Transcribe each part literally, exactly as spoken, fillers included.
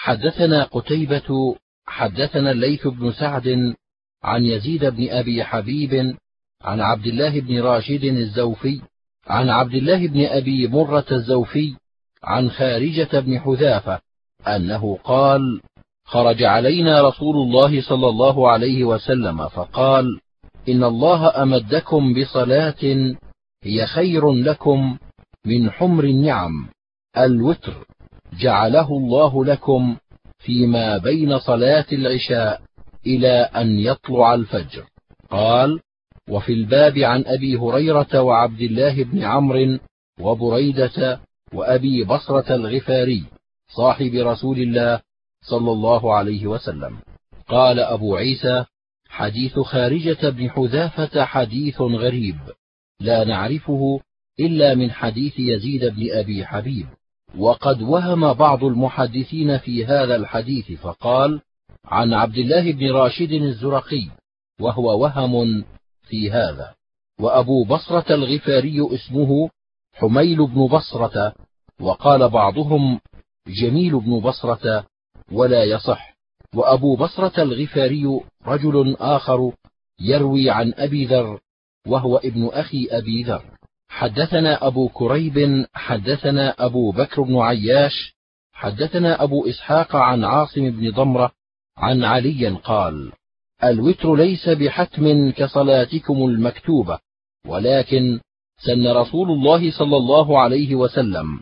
حدثنا قتيبة حدثنا الليث بن سعد عن يزيد بن أبي حبيب عن عبد الله بن راشد الزوفي عن عبد الله بن أبي مرة الزوفي عن خارجة بن حذافة أنه قال: خرج علينا رسول الله صلى الله عليه وسلم فقال: إن الله أمدكم بصلاة هي خير لكم من حمر النعم، الوتر، جعله الله لكم فيما بين صلاة العشاء إلى أن يطلع الفجر. قال: وفي الباب عن أبي هريرة وعبد الله بن عمرو وبريدة وأبي بصرة الغفاري صاحب رسول الله صلى الله عليه وسلم. قال أبو عيسى: حديث خارجة بن حذافة حديث غريب لا نعرفه إلا من حديث يزيد بن أبي حبيب، وقد وهم بعض المحدثين في هذا الحديث فقال: عن عبد الله بن راشد الزرقي، وهو وهم في هذا. وأبو بصرة الغفاري اسمه حميل بن بصرة، وقال بعضهم جميل بن بصرة، ولا يصح. وأبو بصرة الغفاري رجل آخر يروي عن أبي ذر، وهو ابن أخي أبي ذر. حدثنا أبو كريب حدثنا أبو بكر بن عياش حدثنا أبو إسحاق عن عاصم بن ضمرة عن علي قال: الوتر ليس بحتم كصلاتكم المكتوبة، ولكن سن رسول الله صلى الله عليه وسلم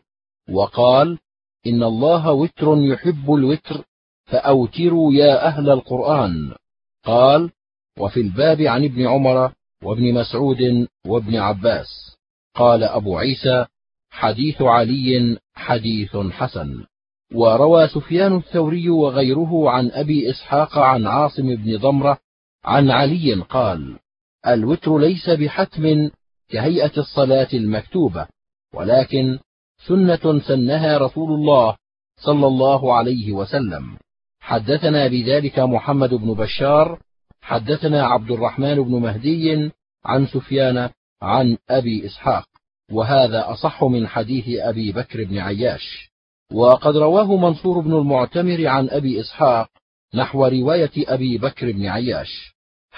وقال: إن الله وتر يحب الوتر فأوتروا يا أهل القرآن. قال: وفي الباب عن ابن عمر وابن مسعود وابن عباس. قال أبو عيسى: حديث علي حديث حسن. وروى سفيان الثوري وغيره عن أبي إسحاق عن عاصم بن ضمرة عن علي قال: الوتر ليس بحتم كهيئة الصلاة المكتوبة، ولكن سنة سنها رسول الله صلى الله عليه وسلم. حدثنا بذلك محمد بن بشار حدثنا عبد الرحمن بن مهدي عن سفيان عن أبي إسحاق، وهذا أصح من حديث أبي بكر بن عياش. وقد رواه منصور بن المعتمر عن أبي إسحاق نحو رواية أبي بكر بن عياش.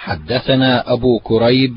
حدثنا أبو كريب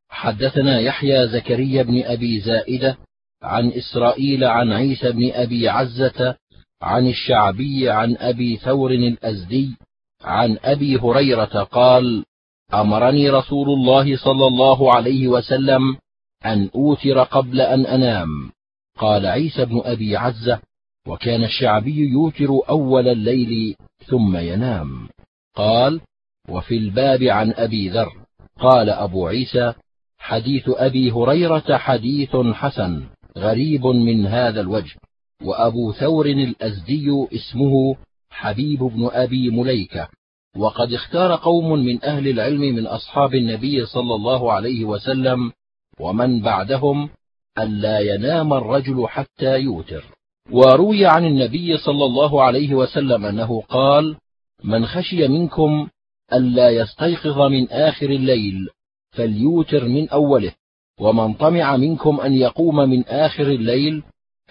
حدثنا يحيى زكريا بن أبي زائدة عن إسرائيل عن عيسى بن أبي عزة عن الشعبي عن أبي ثور الأزدي عن أبي هريرة قال: أمرني رسول الله صلى الله عليه وسلم أن أوتر قبل أن أنام. قال عيسى بن أبي عزة: وكان الشعبي يوتر أول الليل ثم ينام. قال: وفي الباب عن أبي ذر. قال أبو عيسى: حديث أبي هريرة حديث حسن غريب من هذا الوجه. وأبو ثور الأزدي اسمه حبيب بن أبي مليكة. وقد اختار قوم من أهل العلم من أصحاب النبي صلى الله عليه وسلم ومن بعدهم ألا ينام الرجل حتى يوتر. وروي عن النبي صلى الله عليه وسلم أنه قال: من خشي منكم ألا يستيقظ من آخر الليل فليوتر من أوله، ومن طمع منكم أن يقوم من آخر الليل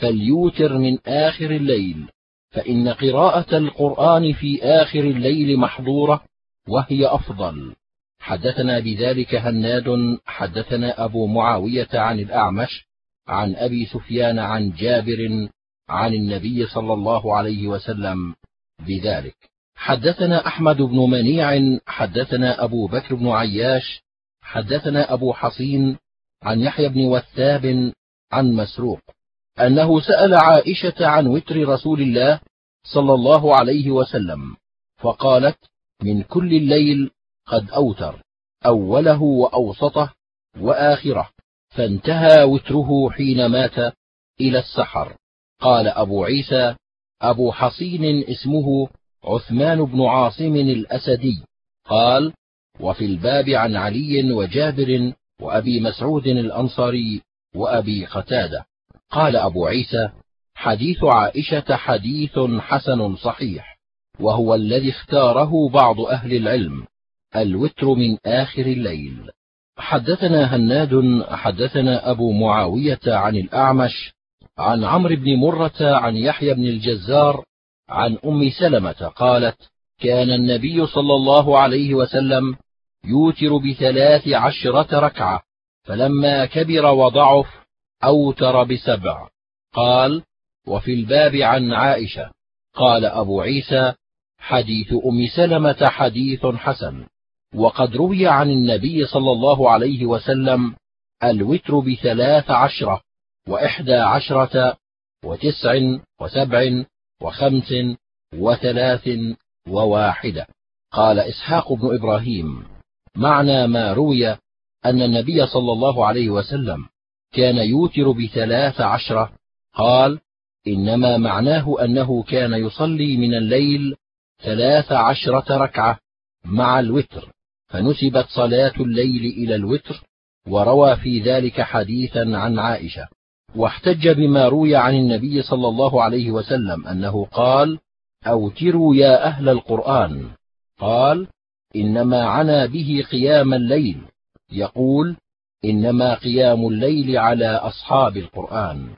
فليوتر من آخر الليل، فإن قراءة القرآن في آخر الليل محظورة وهي أفضل. حدثنا بذلك هناد حدثنا أبو معاوية عن الأعمش عن أبي سفيان عن جابر عن النبي صلى الله عليه وسلم بذلك. حدثنا أحمد بن منيع حدثنا أبو بكر بن عياش حدثنا أبو حصين عن يحيى بن وثاب عن مسروق أنه سأل عائشة عن وتر رسول الله صلى الله عليه وسلم، فقالت: من كل الليل قد أوتر، أوله وأوسطه وآخره، فانتهى وتره حين مات إلى السحر. قال أبو عيسى: أبو حصين اسمه عثمان بن عاصم الأسدي. قال: وفي الباب عن علي وجابر وأبي مسعود الأنصاري وأبي قتادة. قال أبو عيسى: حديث عائشة حديث حسن صحيح، وهو الذي اختاره بعض أهل العلم، الوتر من آخر الليل. حدثنا هناد حدثنا أبو معاوية عن الأعمش عن عمرو بن مرة عن يحيى بن الجزار عن أم سلمة قالت: كان النبي صلى الله عليه وسلم يوتر بثلاث عشرة ركعة، فلما كبر وضعف أوتر بسبع. قال: وفي الباب عن عائشة. قال أبو عيسى: حديث أم سلمة حديث حسن. وقد روي عن النبي صلى الله عليه وسلم الوتر بثلاث عشرة وإحدى عشرة وتسع وسبع وخمس وثلاث وواحدة. قال إسحاق بن إبراهيم: معنى ما روي أن النبي صلى الله عليه وسلم كان يوتر بثلاث عشرة، قال: إنما معناه أنه كان يصلي من الليل ثلاث عشرة ركعة مع الوتر، فنسبت صلاة الليل إلى الوتر، وروى في ذلك حديثا عن عائشة. واحتج بما روي عن النبي صلى الله عليه وسلم أنه قال: أوتروا يا أهل القرآن. قال: إنما عنا به قيام الليل، يقول: إنما قيام الليل على أصحاب القرآن.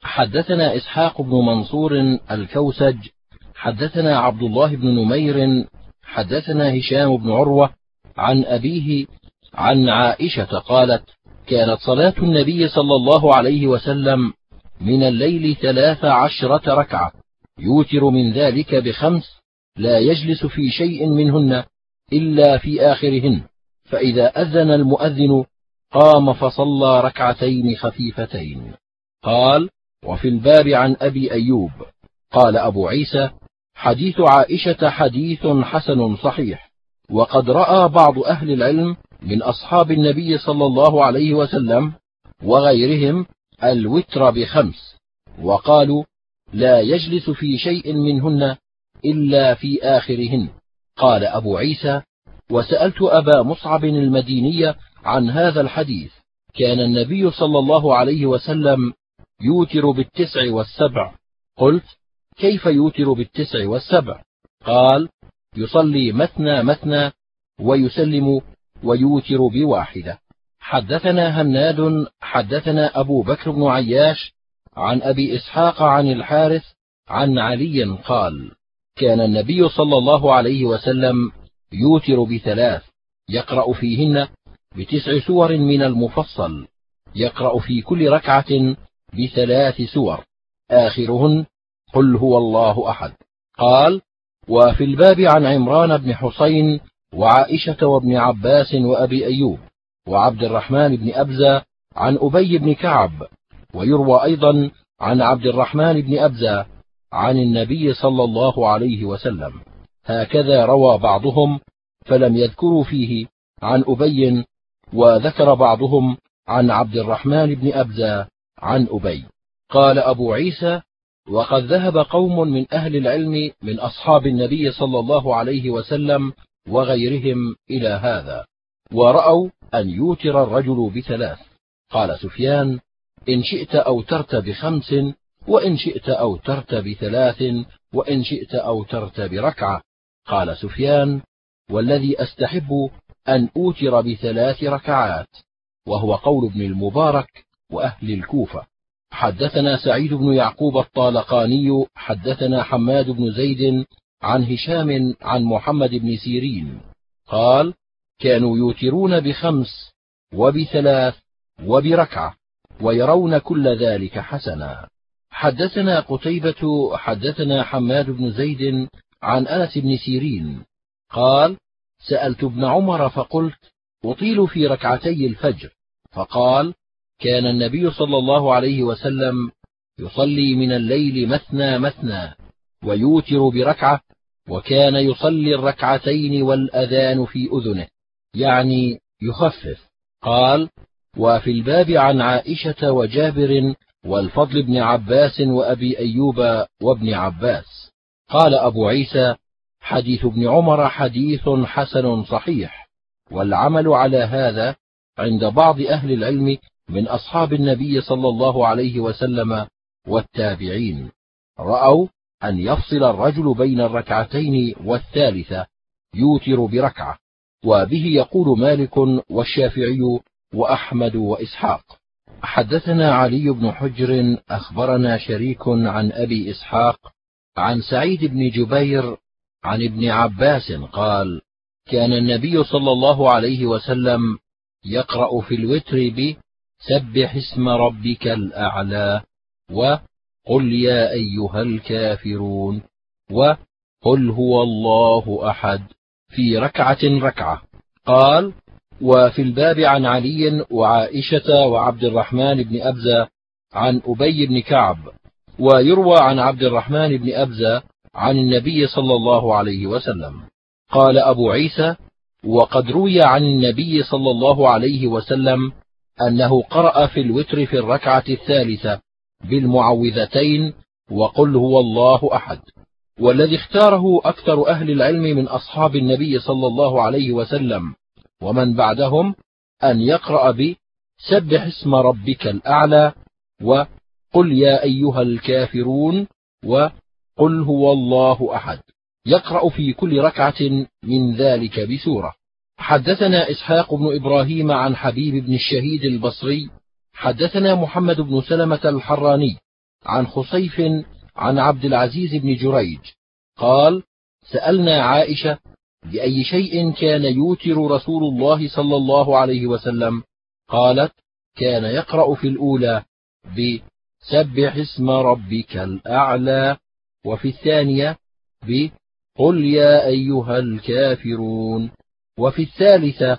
حدثنا إسحاق بن منصور الكوسج حدثنا عبد الله بن نمير حدثنا هشام بن عروة عن أبيه عن عائشة قالت: كانت صلاة النبي صلى الله عليه وسلم من الليل ثلاث عشرة ركعة، يوتر من ذلك بخمس، لا يجلس في شيء منهن إلا في آخرهن، فإذا أذن المؤذن قام فصلى ركعتين خفيفتين. قال: وفي الباب عن أبي أيوب. قال أبو عيسى: حديث عائشة حديث حسن صحيح. وقد رأى بعض أهل العلم من أصحاب النبي صلى الله عليه وسلم وغيرهم الوتر بخمس، وقالوا: لا يجلس في شيء منهن إلا في آخرهن. قال أبو عيسى: وسألت أبا مصعب المديني عن هذا الحديث، كان النبي صلى الله عليه وسلم يوتر بالتسع والسبع. قلت: كيف يوتر بالتسع والسبع؟ قال: يصلي مثنى مثنى ويسلم ويوتر بواحدة. حدثنا هناد حدثنا أبو بكر بن عياش عن أبي إسحاق عن الحارث عن علي قال: كان النبي صلى الله عليه وسلم يوتر بثلاث، يقرأ فيهن بتسع سور من المفصل، يقرأ في كل ركعة بثلاث سور، آخرهن قل هو الله أحد. قال: وفي الباب عن عمران بن حسين وعائشة وابن عباس وأبي أيوب وعبد الرحمن بن أبزة عن أبي بن كعب. ويروى أيضا عن عبد الرحمن بن أبزة عن النبي صلى الله عليه وسلم. هكذا روى بعضهم، فلم يذكروا فيه عن أبي، وذكر بعضهم عن عبد الرحمن بن أبزة عن أبي. قال أبو عيسى: وقد ذهب قوم من أهل العلم من أصحاب النبي صلى الله عليه وسلم وغيرهم إلى هذا، ورأوا أن يوتر الرجل بثلاث. قال سفيان: إن شئت أوترت بخمس، وإن شئت أوترت بثلاث، وإن شئت أوترت بركعة. قال سفيان: والذي أستحب أن أوتر بثلاث ركعات، وهو قول ابن المبارك وأهل الكوفة. حدثنا سعيد بن يعقوب الطالقاني حدثنا حماد بن زيد عن هشام عن محمد بن سيرين قال: كانوا يوترون بخمس وبثلاث وبركعة، ويرون كل ذلك حسنا. حدثنا قتيبة حدثنا حماد بن زيد عن أنس بن سيرين قال: سألت ابن عمر فقلت: أطيل في ركعتي الفجر، فقال: كان النبي صلى الله عليه وسلم يصلي من الليل مثنى مثنى ويوتر بركعة، وكان يصلي الركعتين والأذان في أذنه، يعني يخفف. قال: وفي الباب عن عائشة وجابر والفضل بن عباس وأبي أيوب وابن عباس. قال أبو عيسى: حديث ابن عمر حديث حسن صحيح، والعمل على هذا عند بعض أهل العلم من أصحاب النبي صلى الله عليه وسلم والتابعين، رأوا أن يفصل الرجل بين الركعتين والثالثة يوتر بركعة، وبه يقول مالك والشافعي وأحمد وإسحاق. حدثنا علي بن حجر أخبرنا شريك عن أبي إسحاق عن سعيد بن جبير عن ابن عباس قال: كان النبي صلى الله عليه وسلم يقرأ في الوتر بسبح اسم ربك الأعلى، وقل يا أيها الكافرون، وقل هو الله أحد في ركعة ركعة. قال: وفي الباب عن علي وعائشة وعبد الرحمن بن أبزة عن أبي بن كعب. ويروى عن عبد الرحمن بن أبزة عن النبي صلى الله عليه وسلم. قال أبو عيسى: وقد روي عن النبي صلى الله عليه وسلم أنه قرأ في الوتر في الركعة الثالثة بالمعوذتين وقل هو الله أحد. والذي اختاره أكثر أهل العلم من أصحاب النبي صلى الله عليه وسلم ومن بعدهم أن يقرأ بسبح اسم ربك الأعلى، وقل يا أيها الكافرون، وقل هو الله أحد، يقرأ في كل ركعة من ذلك بسورة. حدثنا إسحاق بن إبراهيم عن حبيب بن الشهيد البصري حدثنا محمد بن سلمة الحراني عن خصيف عن عبد العزيز بن جريج قال: سألنا عائشة بأي شيء كان يوتر رسول الله صلى الله عليه وسلم؟ قالت: كان يقرأ في الأولى بسبح اسم ربك الأعلى، وفي الثانية بقل يا أيها الكافرون، وفي الثالثة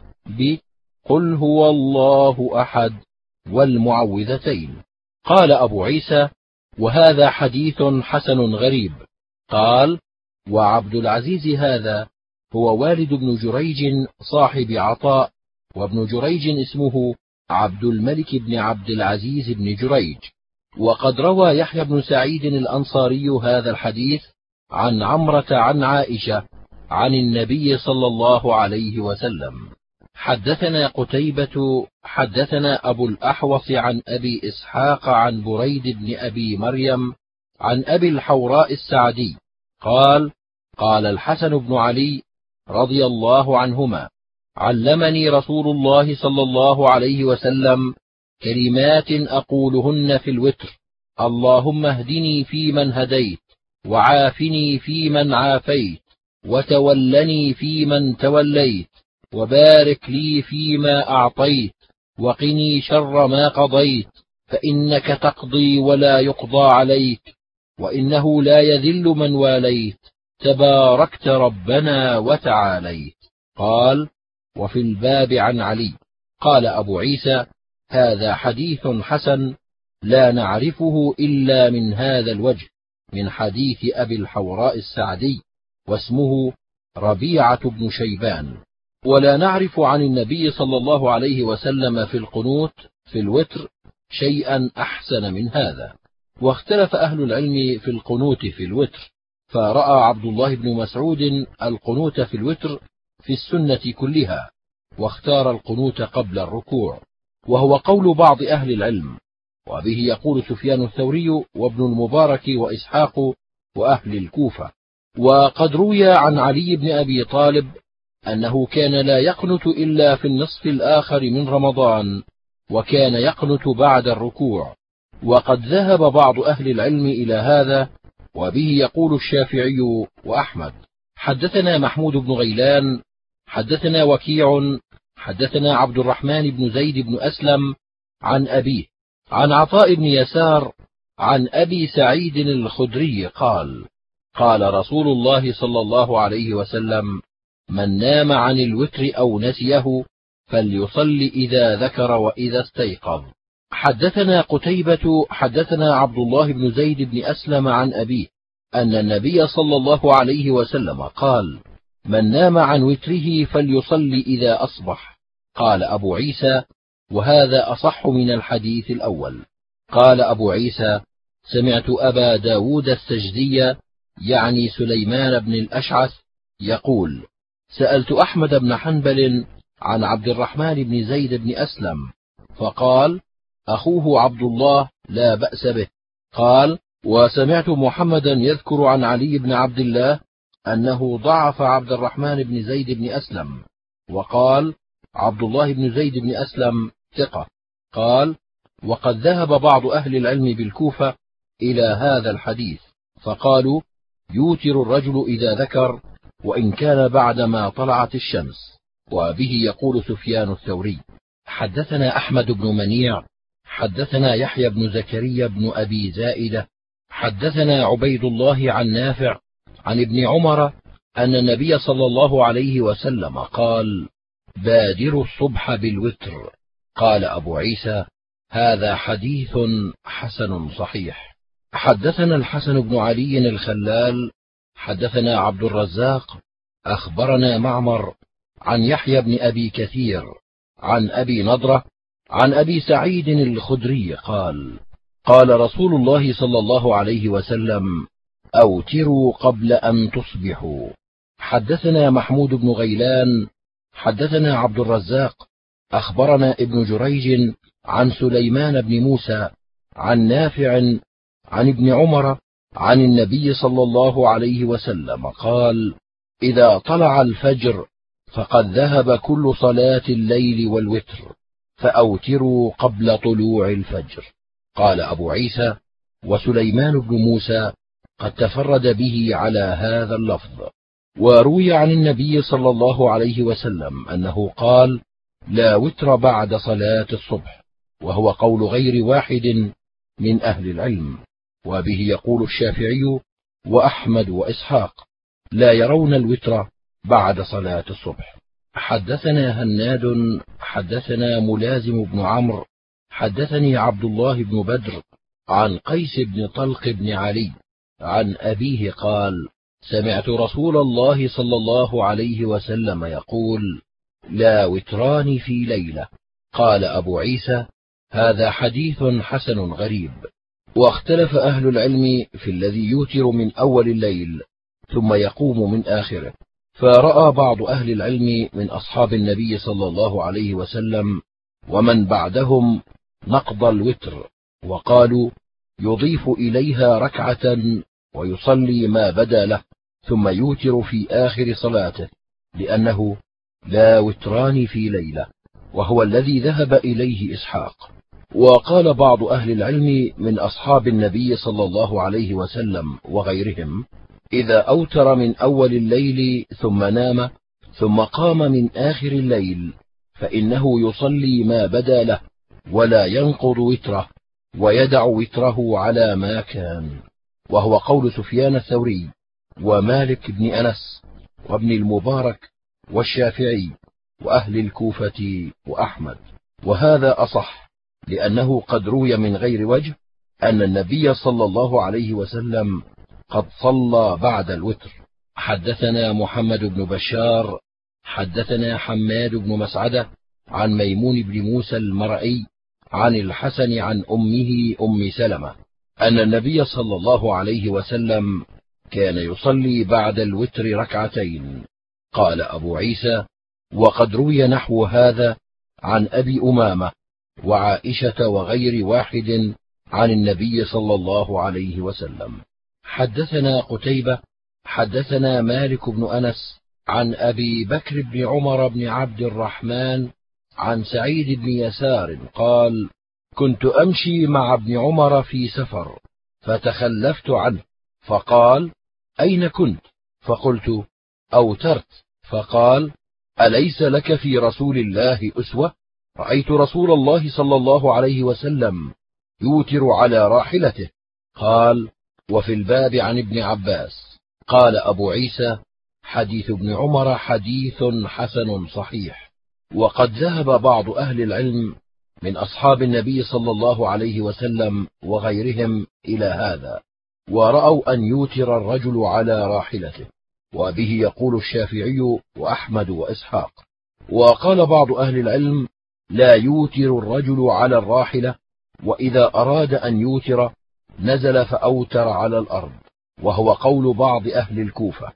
بقل هو الله أحد والمعوذتين. قال أبو عيسى: وهذا حديث حسن غريب. قال: وعبد العزيز هذا هو والد بن جريج صاحب عطاء، وابن جريج اسمه عبد الملك بن عبد العزيز بن جريج. وقد روى يحيى بن سعيد الأنصاري هذا الحديث عن عمرة عن عائشة عن النبي صلى الله عليه وسلم. حدثنا قتيبة حدثنا أبو الأحوص عن أبي إسحاق عن بريد بن أبي مريم عن أبي الحوراء السعدي قال: قال الحسن بن علي رضي الله عنهما: علمني رسول الله صلى الله عليه وسلم كلمات أقولهن في الوتر: اللهم اهدني فيمن هديت، وعافني فيمن عافيت، وتولني فيمن توليت، وبارك لي فيما أعطيت، وقني شر ما قضيت، فإنك تقضي ولا يقضى عليك، وإنه لا يذل من واليت، تباركت ربنا وتعاليت. قال: وفي الباب عن علي. قال أبو عيسى: هذا حديث حسن لا نعرفه إلا من هذا الوجه، من حديث أبي الحوراء السعدي، واسمه ربيعة بن شيبان. ولا نعرف عن النبي صلى الله عليه وسلم في القنوت في الوتر شيئا أحسن من هذا. واختلف أهل العلم في القنوت في الوتر، فرأى عبد الله بن مسعود القنوت في الوتر في السنة كلها، واختار القنوت قبل الركوع، وهو قول بعض أهل العلم، وبه يقول سفيان الثوري وابن المبارك وإسحاق وأهل الكوفة. وقد روي عن علي بن أبي طالب أنه كان لا يقنت إلا في النصف الآخر من رمضان، وكان يقنت بعد الركوع. وقد ذهب بعض أهل العلم إلى هذا، وبه يقول الشافعي وأحمد. حدثنا محمود بن غيلان حدثنا وكيع حدثنا عبد الرحمن بن زيد بن أسلم عن أبيه عن عطاء بن يسار عن أبي سعيد الخدري قال: قال رسول الله صلى الله عليه وسلم: من نام عن الوتر أو نسيه فليصل إذا ذكر وإذا استيقظ. حدثنا قتيبة حدثنا عبد الله بن زيد بن أسلم عن أبيه أن النبي صلى الله عليه وسلم قال: من نام عن وتره فليصل إذا أصبح. قال أبو عيسى: وهذا أصح من الحديث الأول. قال أبو عيسى: سمعت أبا داود السجدي يعني سليمان بن الأشعث يقول: سألت أحمد بن حنبل عن عبد الرحمن بن زيد بن أسلم، فقال: أخوه عبد الله لا بأس به. قال: وسمعت محمدا يذكر عن علي بن عبد الله أنه ضعف عبد الرحمن بن زيد بن أسلم، وقال: عبد الله بن زيد بن أسلم ثقة. قال: وقد ذهب بعض أهل العلم بالكوفة إلى هذا الحديث، فقالوا: يوتر الرجل إذا ذكر، وإن كان بعدما طلعت الشمس. وبه يقول سفيان الثوري: حدثنا أحمد بن منيع حدثنا يحيى بن زكريا بن أبي زائدة حدثنا عبيد الله عن نافع عن ابن عمر أن النبي صلى الله عليه وسلم قال: بادروا الصبح بالوتر. قال أبو عيسى: هذا حديث حسن صحيح. حدثنا الحسن بن علي الخلال حدثنا عبد الرزاق أخبرنا معمر عن يحيى بن أبي كثير عن أبي نضرة عن أبي سعيد الخدري قال: قال رسول الله صلى الله عليه وسلم: أوتروا قبل أن تصبحوا. حدثنا محمود بن غيلان حدثنا عبد الرزاق أخبرنا ابن جريج عن سليمان بن موسى عن نافع عن ابن عمر عن النبي صلى الله عليه وسلم قال: إذا طلع الفجر فقد ذهب كل صلاة الليل والوتر، فأوتروا قبل طلوع الفجر. قال أبو عيسى: وسليمان بن موسى قد تفرد به على هذا اللفظ. وروي عن النبي صلى الله عليه وسلم أنه قال: لا وتر بعد صلاة الصبح، وهو قول غير واحد من أهل العلم. وبه يقول الشافعي وأحمد وإسحاق: لا يرون الوتر بعد صلاة الصبح. حدثنا هناد حدثنا ملازم بن عمرو حدثني عبد الله بن بدر عن قيس بن طلق بن علي عن أبيه قال: سمعت رسول الله صلى الله عليه وسلم يقول: لا وتران في ليلة. قال أبو عيسى: هذا حديث حسن غريب. واختلف أهل العلم في الذي يوتر من أول الليل ثم يقوم من آخره، فرأى بعض أهل العلم من أصحاب النبي صلى الله عليه وسلم ومن بعدهم نقض الوتر، وقالوا: يضيف إليها ركعة ويصلي ما بدا له ثم يوتر في آخر صلاته، لأنه لا وتران في ليلة، وهو الذي ذهب إليه إسحاق. وقال بعض أهل العلم من أصحاب النبي صلى الله عليه وسلم وغيرهم: إذا أوتر من أول الليل ثم نام ثم قام من آخر الليل فإنه يصلي ما بدا له ولا ينقض وتره، ويدع وتره على ما كان. وهو قول سفيان الثوري ومالك بن أنس وابن المبارك والشافعي وأهل الكوفة وأحمد. وهذا أصح، لأنه قد روي من غير وجه أن النبي صلى الله عليه وسلم قد صلى بعد الوتر. حدثنا محمد بن بشار حدثنا حماد بن مسعدة عن ميمون بن موسى المرئي عن الحسن عن أمه أم سلمة أن النبي صلى الله عليه وسلم كان يصلي بعد الوتر ركعتين. قال أبو عيسى: وقد روي نحو هذا عن أبي أمامة وعائشة وغير واحد عن النبي صلى الله عليه وسلم. حدثنا قتيبة حدثنا مالك بن أنس عن أبي بكر بن عمر بن عبد الرحمن عن سعيد بن يسار قال: كنت أمشي مع ابن عمر في سفر فتخلفت عنه، فقال: أين كنت؟ فقلت: أوترت. فقال: أليس لك في رسول الله أسوة؟ رأيت رسول الله صلى الله عليه وسلم يوتر على راحلته. قال: وفي الباب عن ابن عباس. قال أبو عيسى: حديث ابن عمر حديث حسن صحيح. وقد ذهب بعض أهل العلم من أصحاب النبي صلى الله عليه وسلم وغيرهم إلى هذا، ورأوا أن يوتر الرجل على راحلته. وبه يقول الشافعي وأحمد وإسحاق. وقال بعض أهل العلم: لا يوتر الرجل على الراحلة، وإذا أراد أن يوتر نزل فأوتر على الأرض، وهو قول بعض أهل الكوفة.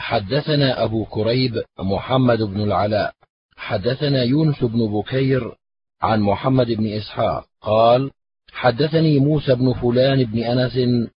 حدثنا أبو كريب محمد بن العلاء حدثنا يونس بن بكير عن محمد بن إسحاق قال: حدثني موسى بن فلان بن أنس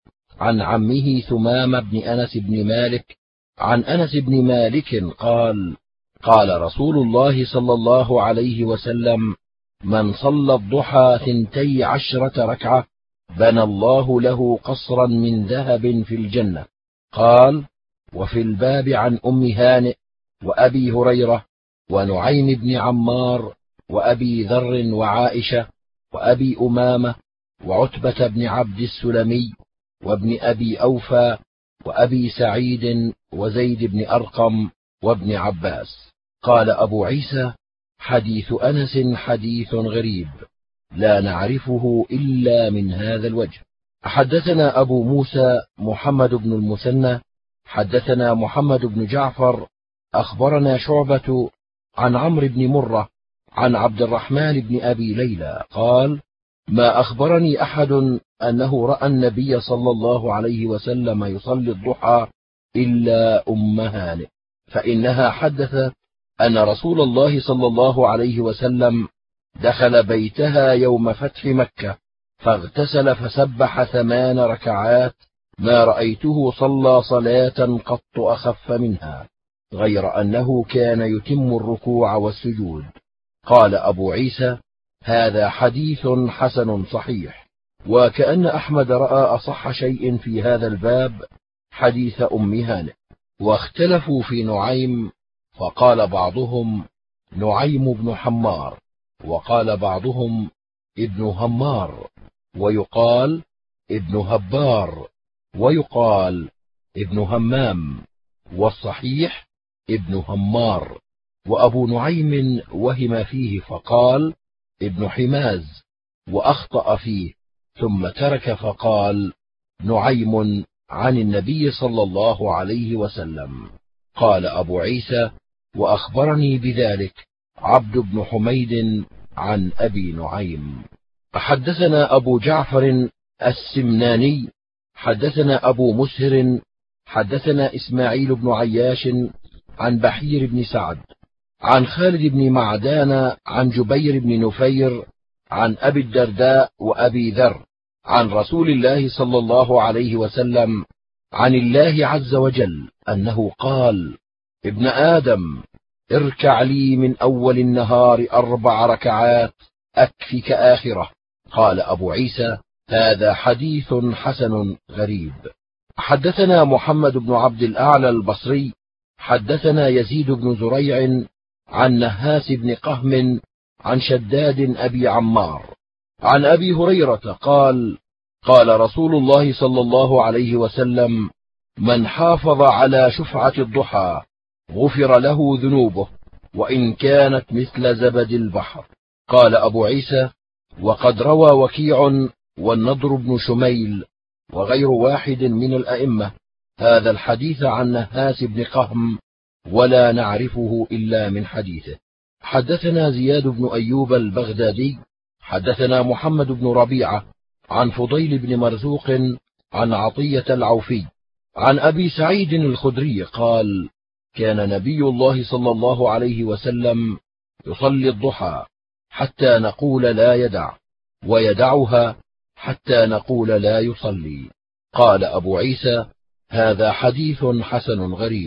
عن عمه ثمام بن أنس بن مالك عن أنس بن مالك قال: قال رسول الله صلى الله عليه وسلم: من صلى الضحى ثنتي عشرة ركعة بنى الله له قصرا من ذهب في الجنة. قال: وفي الباب عن أم هانئ وأبي هريرة ونعيم بن عمار وأبي ذر وعائشة وأبي أمامة وعتبة بن عبد السلمي وابن أبي أوفى وأبي سعيد وزيد بن أرقم وابن عباس. قال أبو عيسى: حديث أنس حديث غريب لا نعرفه إلا من هذا الوجه. حدثنا أبو موسى محمد بن المثنى حدثنا محمد بن جعفر أخبرنا شعبة عن عمرو بن مرة عن عبد الرحمن بن أبي ليلى قال: ما أخبرني أحد أنه رأى النبي صلى الله عليه وسلم يصلي الضحى إلا أم هانئ، فإنها حدثت أن رسول الله صلى الله عليه وسلم دخل بيتها يوم فتح مكة فاغتسل فسبح ثمان ركعات ما رأيته صلى صلاة قط أخف منها، غير أنه كان يتم الركوع والسجود. قال أبو عيسى: هذا حديث حسن صحيح. وكأن أحمد رأى أصح شيء في هذا الباب حديث أم هانئ. واختلفوا في نعيم، فقال بعضهم نعيم بن حمار، وقال بعضهم ابن همار، ويقال ابن هبار، ويقال ابن همام، والصحيح ابن همار. وأبو نعيم وهم فيه فقال ابن حماز، وأخطأ فيه ثم ترك فقال نعيم عن النبي صلى الله عليه وسلم. قال أبو عيسى: وأخبرني بذلك عبد بن حميد عن أبي نعيم. حدثنا أبو جعفر السمناني حدثنا أبو مسهر حدثنا إسماعيل بن عياش عن بحير بن سعد عن خالد بن معدان عن جبير بن نفير عن أبي الدرداء وأبي ذر عن رسول الله صلى الله عليه وسلم عن الله عز وجل أنه قال: ابن آدم، اركع لي من أول النهار أربع ركعات أكفك آخرة. قال أبو عيسى: هذا حديث حسن غريب. حدثنا محمد بن عبد الأعلى البصري حدثنا يزيد بن زريع عن نهاس بن قهم عن شداد أبي عمار عن أبي هريرة قال: قال رسول الله صلى الله عليه وسلم: من حافظ على شفعة الضحى غفر له ذنوبه وإن كانت مثل زبد البحر. قال أبو عيسى: وقد روى وكيع والنضر بن شميل وغير واحد من الأئمة هذا الحديث عن نهاس بن قهم ولا نعرفه إلا من حديثه. حدثنا زياد بن أيوب البغدادي حدثنا محمد بن ربيعة عن فضيل بن مرزوق عن عطية العوفي عن أبي سعيد الخدري قال: كان نبي الله صلى الله عليه وسلم يصلي الضحى حتى نقول لا يدع، ويدعها حتى نقول لا يصلي. قال أبو عيسى: هذا حديث حسن غريب.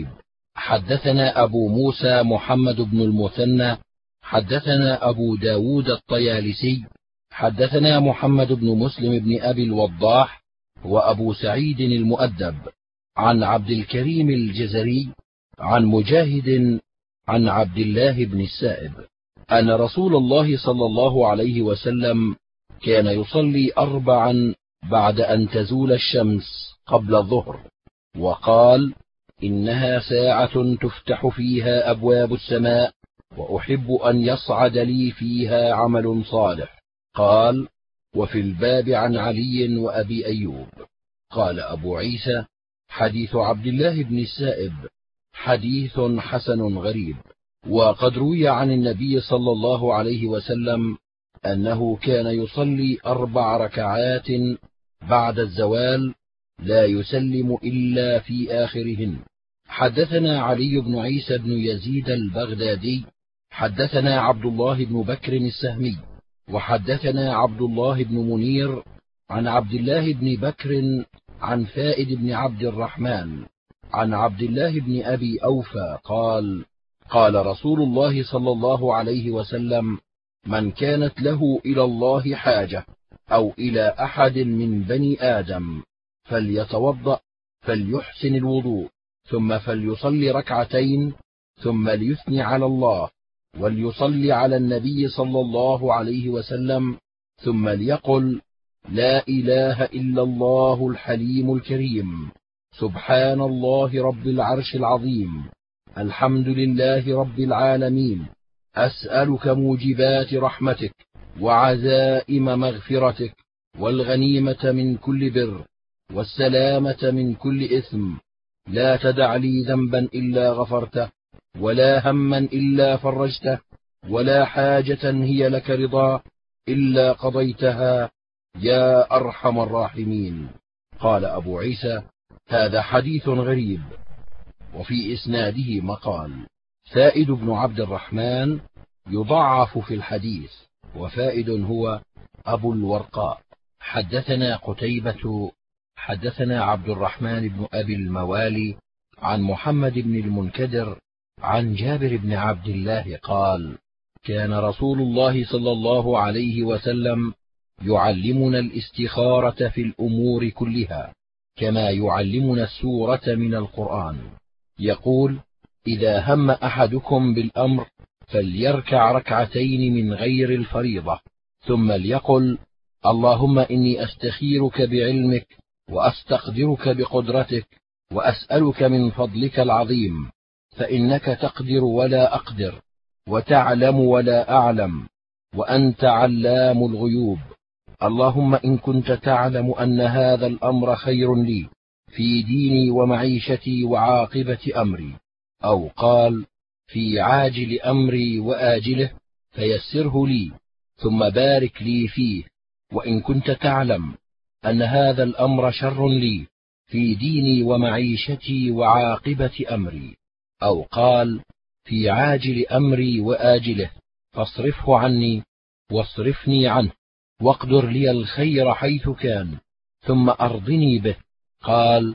حدثنا أبو موسى محمد بن المثنى حدثنا أبو داود الطيالسي حدثنا محمد بن مسلم بن أبي الوضاح وأبو سعيد المؤدب عن عبد الكريم الجزري عن مجاهد عن عبد الله بن السائب أن رسول الله صلى الله عليه وسلم كان يصلي أربعا بعد أن تزول الشمس قبل الظهر، وقال: إنها ساعة تفتح فيها أبواب السماء وأحب أن يصعد لي فيها عمل صالح. قال: وفي الباب عن علي وأبي أيوب. قال أبو عيسى: حديث عبد الله بن السائب حديث حسن غريب. وقد روي عن النبي صلى الله عليه وسلم أنه كان يصلي أربع ركعات بعد الزوال لا يسلم إلا في آخرهن. حدثنا علي بن عيسى بن يزيد البغدادي حدثنا عبد الله بن بكر السهمي وحدثنا عبد الله بن منير عن عبد الله بن بكر عن فائد بن عبد الرحمن عن عبد الله بن أبي أوفى قال: قال رسول الله صلى الله عليه وسلم: من كانت له إلى الله حاجة أو إلى أحد من بني آدم فليتوضأ فليحسن الوضوء، ثم فليصلي ركعتين، ثم ليثني على الله، وليصلي على النبي صلى الله عليه وسلم، ثم ليقل: لا إله إلا الله الحليم الكريم، سبحان الله رب العرش العظيم، الحمد لله رب العالمين، أسألك موجبات رحمتك وعزائم مغفرتك والغنيمة من كل بر والسلامة من كل إثم، لا تدع لي ذنبا إلا غفرته، ولا هما إلا فرجته، ولا حاجة هي لك رضا إلا قضيتها يا أرحم الراحمين. قال أبو عيسى: هذا حديث غريب. وفي إسناده مقال. فائد بن عبد الرحمن يضعف في الحديث، وفائد هو أبو الورقاء. حدثنا قتيبة حدثنا عبد الرحمن بن أبي الموالي عن محمد بن المنكدر عن جابر بن عبد الله قال: كان رسول الله صلى الله عليه وسلم يعلمنا الاستخارة في الأمور كلها، كما يعلمنا السورة من القرآن. يقول: إذا هم أحدكم بالأمر فليركع ركعتين من غير الفريضة، ثم ليقل: اللهم إني أستخيرك بعلمك، وأستقدرك بقدرتك، وأسألك من فضلك العظيم، فإنك تقدر ولا أقدر، وتعلم ولا أعلم، وأنت علام الغيوب. اللهم إن كنت تعلم أن هذا الأمر خير لي في ديني ومعيشتي وعاقبة أمري، أو قال: في عاجل أمري وآجله، فيسره لي، ثم بارك لي فيه. وإن كنت تعلم أن هذا الأمر شر لي في ديني ومعيشتي وعاقبة أمري، أو قال: في عاجل أمري وآجله، فاصرفه عني واصرفني عنه، واقدر لي الخير حيث كان، ثم أرضني به. قال: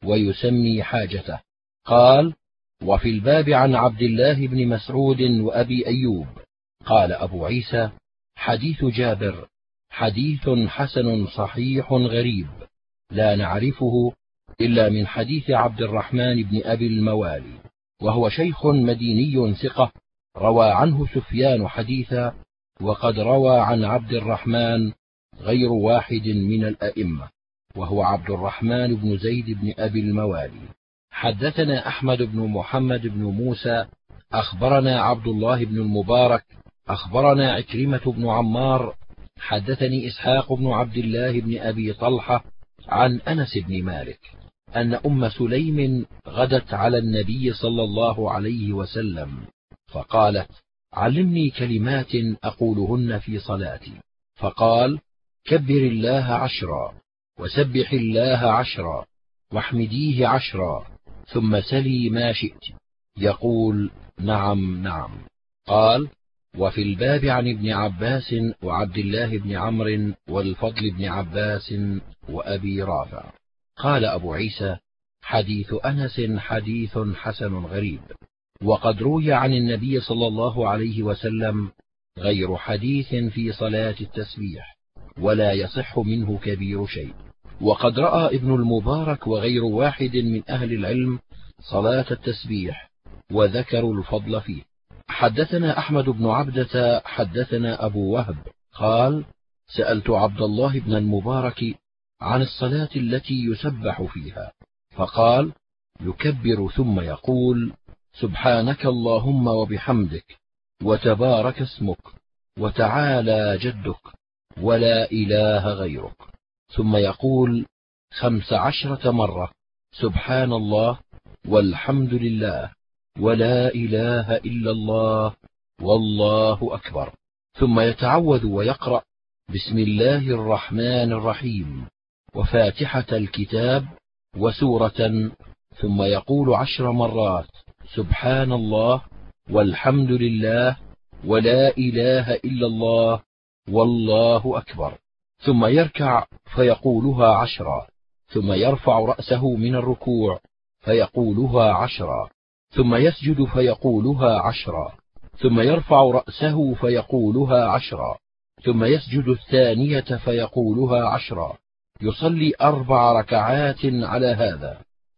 ويسمي حاجته. قال: وفي الباب عن عبد الله بن مسعود وأبي أيوب. قال أبو عيسى: حديث جابر حديث حسن صحيح غريب، لا نعرفه إلا من حديث عبد الرحمن بن أبي الموالي، وهو شيخ مديني ثقة، روى عنه سفيان حديثا، وقد روى عن عبد الرحمن غير واحد من الأئمة، وهو عبد الرحمن بن زيد بن أبي الموالي. حدثنا أحمد بن محمد بن موسى أخبرنا عبد الله بن المبارك أخبرنا عكرمة بن عمار حدثني إسحاق بن عبد الله بن أبي طلحة عن أنس بن مالك أن أم سليم غدت على النبي صلى الله عليه وسلم فقالت: علمني كلمات أقولهن في صلاتي. فقال: كبر الله عشرا، وسبح الله عشرا، واحمديه عشرا، ثم سلي ما شئت. يقول: نعم نعم. قال: وفي الباب عن ابن عباس وعبد الله بن عمرو والفضل بن عباس وأبي رافع. قال أبو عيسى: حديث أنس حديث حسن غريب، وقد روي عن النبي صلى الله عليه وسلم غير حديث في صلاة التسبيح، ولا يصح منه كبير شيء. وقد رأى ابن المبارك وغير واحد من أهل العلم صلاة التسبيح، وذكروا الفضل فيه. حدثنا أحمد بن عبدة حدثنا أبو وهب قال: سألت عبد الله بن المبارك عن الصلاة التي يسبح فيها، فقال: يكبر ثم يقول: سبحانك اللهم وبحمدك، وتبارك اسمك، وتعالى جدك، ولا إله غيرك، ثم يقول خمس عشرة مرة: سبحان الله، والحمد لله، ولا إله إلا الله، والله أكبر، ثم يتعوذ ويقرأ بسم الله الرحمن الرحيم، وفاتحة الكتاب، وسورة، ثم يقول عشر مرات: سبحان الله، والحمد لله، ولا إله إلا الله، والله أكبر، ثم يركع فيقولها عشرا، ثم يرفع رأسه من الركوع فيقولها عشرا، ثم يسجد فيقولها عشرا، ثم يرفع رأسه فيقولها عشرا، ثم يسجد الثانية فيقولها عشرا. يصلي أربع ركعات على هذا،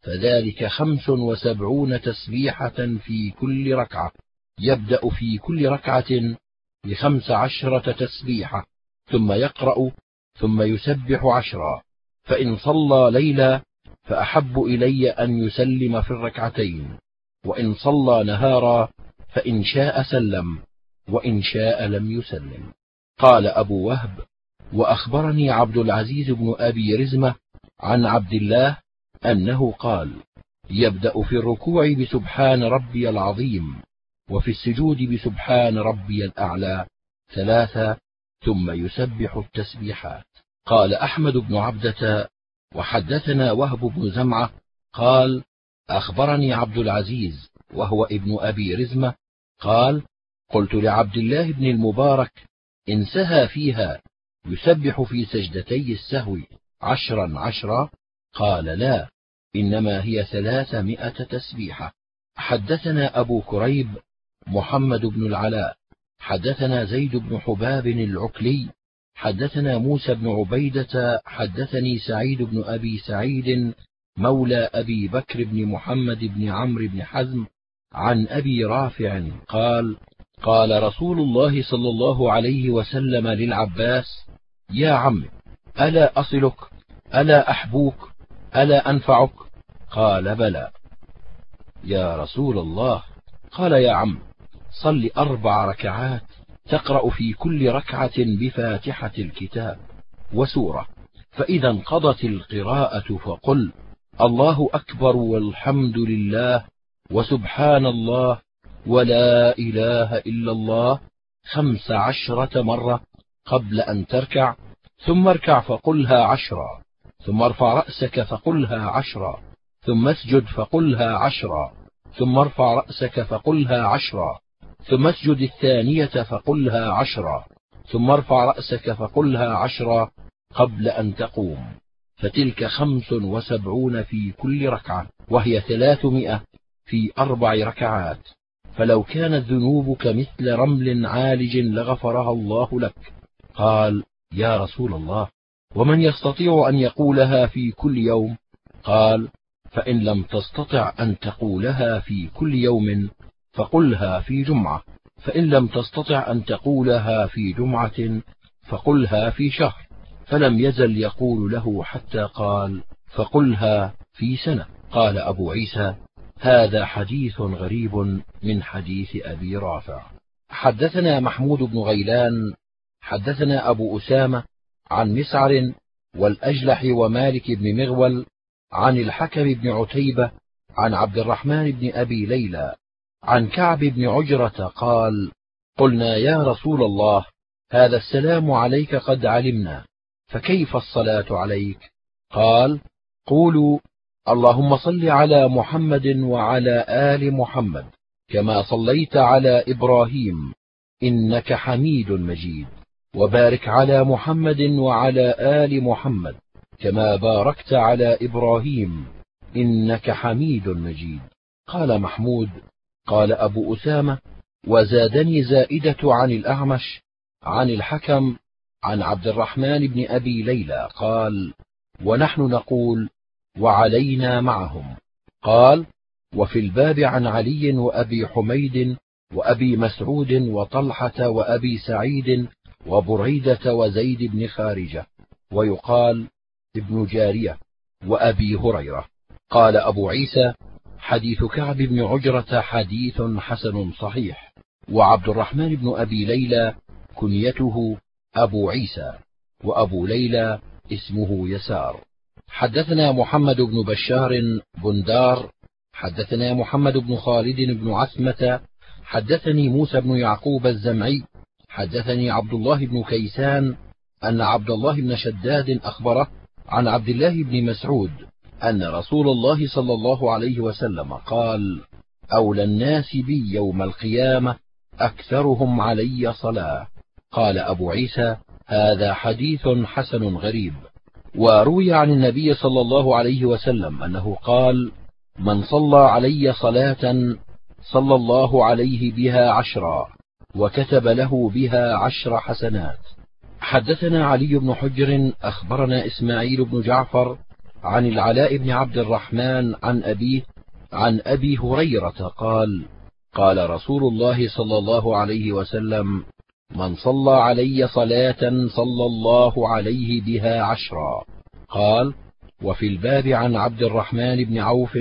فذلك خمس وسبعون تسبيحة في كل ركعة، يبدأ في كل ركعة بخمس عشرة تسبيحة، ثم يقرأ، ثم يسبح عشرا. فإن صلى ليلا فأحب إلي أن يسلم في الركعتين، وإن صلى نهارا فإن شاء سلم، وإن شاء لم يسلم. قال أبو وهب: وأخبرني عبد العزيز بن أبي رزمة عن عبد الله أنه قال: يبدأ في الركوع بسبحان ربي العظيم، وفي السجود بسبحان ربي الأعلى ثلاثة، ثم يسبح التسبيحات. قال أحمد بن عبدة: وحدثنا وهب بن زمعة قال: أخبرني عبد العزيز وهو ابن أبي رزمة قال: قلت لعبد الله بن المبارك: إن سهى فيها يسبح في سجدتي السهو عشرا عشرا؟ قال: لا، إنما هي ثلاثمائة تسبيحة. حدثنا أبو كريب محمد بن العلاء حدثنا زيد بن حباب العكلي حدثنا موسى بن عبيدة حدثني سعيد بن أبي سعيد مولى أبي بكر بن محمد بن عمرو بن حزم عن أبي رافع قال: قال رسول الله صلى الله عليه وسلم للعباس: يا عم، ألا أصلك؟ ألا أحبوك؟ ألا أنفعك؟ قال: بلى يا رسول الله. قال: يا عم، صل أربع ركعات تقرأ في كل ركعة بفاتحة الكتاب وسورة، فإذا انقضت القراءة فقل: الله أكبر والحمد لله وسبحان الله ولا إله إلا الله خمس عشرة مرة قبل أن تركع، ثم اركع فقلها عشرا، ثم ارفع رأسك فقلها عشرا، ثم اسجد فقلها عشرا، ثم ارفع رأسك فقلها عشرا، ثم اسجد الثانية فقلها عشرا، ثم ارفع رأسك فقلها عشرا قبل أن تقوم، فتلك خمس وسبعون في كل ركعة، وهي ثلاثمائة في أربع ركعات. فلو كانت ذنوبك مثل رمل عالج لغفرها الله لك. قال: يا رسول الله، ومن يستطيع أن يقولها في كل يوم؟ قال: فإن لم تستطع أن تقولها في كل يوم فقلها في جمعة، فإن لم تستطع أن تقولها في جمعة فقلها في شهر. فلم يزل يقول له حتى قال: فقلها في سنة. قال أبو عيسى: هذا حديث غريب من حديث أبي رافع. حدثنا محمود بن غيلان حدثنا أبو أسامة عن مسعر والأجلح ومالك بن مغول عن الحكم بن عتيبة عن عبد الرحمن بن أبي ليلى عن كعب بن عجرة قال: قلنا يا رسول الله، هذا السلام عليك قد علمنا، فكيف الصلاة عليك؟ قال: قولوا: اللهم صل على محمد وعلى آل محمد كما صليت على إبراهيم إنك حميد مجيد، وبارك على محمد وعلى آل محمد كما باركت على إبراهيم إنك حميد مجيد. قال محمود: قال أبو أسامة: وزادني زائدة عن الأعمش عن الحكم عن عبد الرحمن بن أبي ليلى قال: ونحن نقول: وعلينا معهم. قال: وفي الباب عن علي وأبي حميد وأبي مسعود وطلحة وأبي سعيد وبريدة وزيد بن خارجة، ويقال ابن جارية، وأبي هريرة. قال أبو عيسى: حديث كعب بن عجرة حديث حسن صحيح. وعبد الرحمن بن أبي ليلى كنيته أبو عيسى، وأبو ليلى اسمه يسار. حدثنا محمد بن بشار بندار حدثنا محمد بن خالد بن عثمة حدثني موسى بن يعقوب الزمعي حدثني عبد الله بن كيسان أن عبد الله بن شداد أخبره عن عبد الله بن مسعود أن رسول الله صلى الله عليه وسلم قال: أولى الناس بي يوم القيامة أكثرهم علي صلاة. قال أبو عيسى: هذا حديث حسن غريب. وروي عن النبي صلى الله عليه وسلم أنه قال: من صلى علي صلاة صلى الله عليه بها عشرا وكتب له بها عشر حسنات. حدثنا علي بن حجر أخبرنا إسماعيل بن جعفر عن العلاء بن عبد الرحمن عن أبيه عن أبي هريرة قال: قال رسول الله صلى الله عليه وسلم: من صلى علي صلاة صلى الله عليه بها عشرا. قال: وفي الباب عن عبد الرحمن بن عوف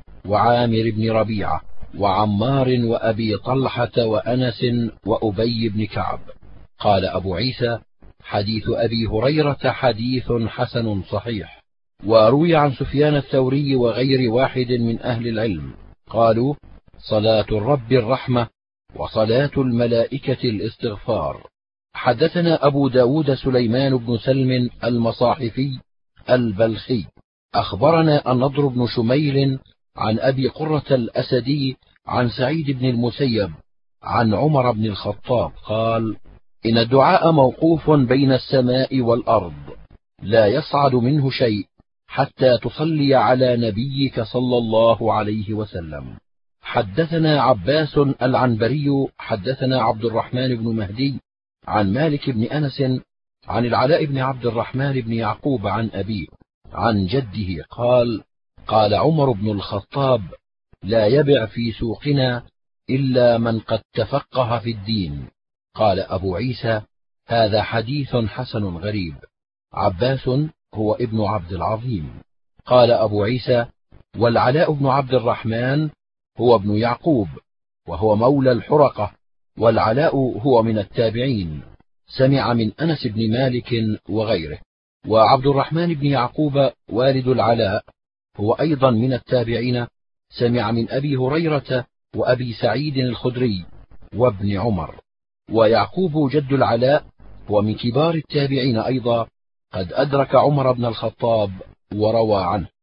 وعامر بن ربيعة وعمار وأبي طلحة وأنس وأبي بن كعب. قال أبو عيسى: حديث أبي هريرة حديث حسن صحيح. وروي عن سفيان الثوري وغير واحد من أهل العلم قالوا: صلاة الرب الرحمة وصلاة الملائكة الاستغفار. حدثنا أبو داود سليمان بن سلم المصاحفي البلخي أخبرنا النضر بن شميل عن أبي قرة الأسدي عن سعيد بن المسيب عن عمر بن الخطاب قال: إن الدعاء موقوف بين السماء والأرض، لا يصعد منه شيء حتى تصلي على نبيك صلى الله عليه وسلم. حدثنا عباس العنبري حدثنا عبد الرحمن بن مهدي عن مالك بن أنس عن العلاء بن عبد الرحمن بن يعقوب عن أبيه عن جده قال: قال عمر بن الخطاب: لا يبع في سوقنا إلا من قد تفقه في الدين. قال أبو عيسى: هذا حديث حسن غريب. عباس هو ابن عبد العظيم. قال أبو عيسى: والعلاء بن عبد الرحمن هو ابن يعقوب، وهو مولى الحرقة، والعلاء هو من التابعين، سمع من أنس بن مالك وغيره. وعبد الرحمن بن يعقوب والد العلاء هو أيضا من التابعين، سمع من أبي هريرة وأبي سعيد الخدري وابن عمر. ويعقوب جد العلاء هو من كبار التابعين أيضا، قد أدرك عمر بن الخطاب وروى عنه.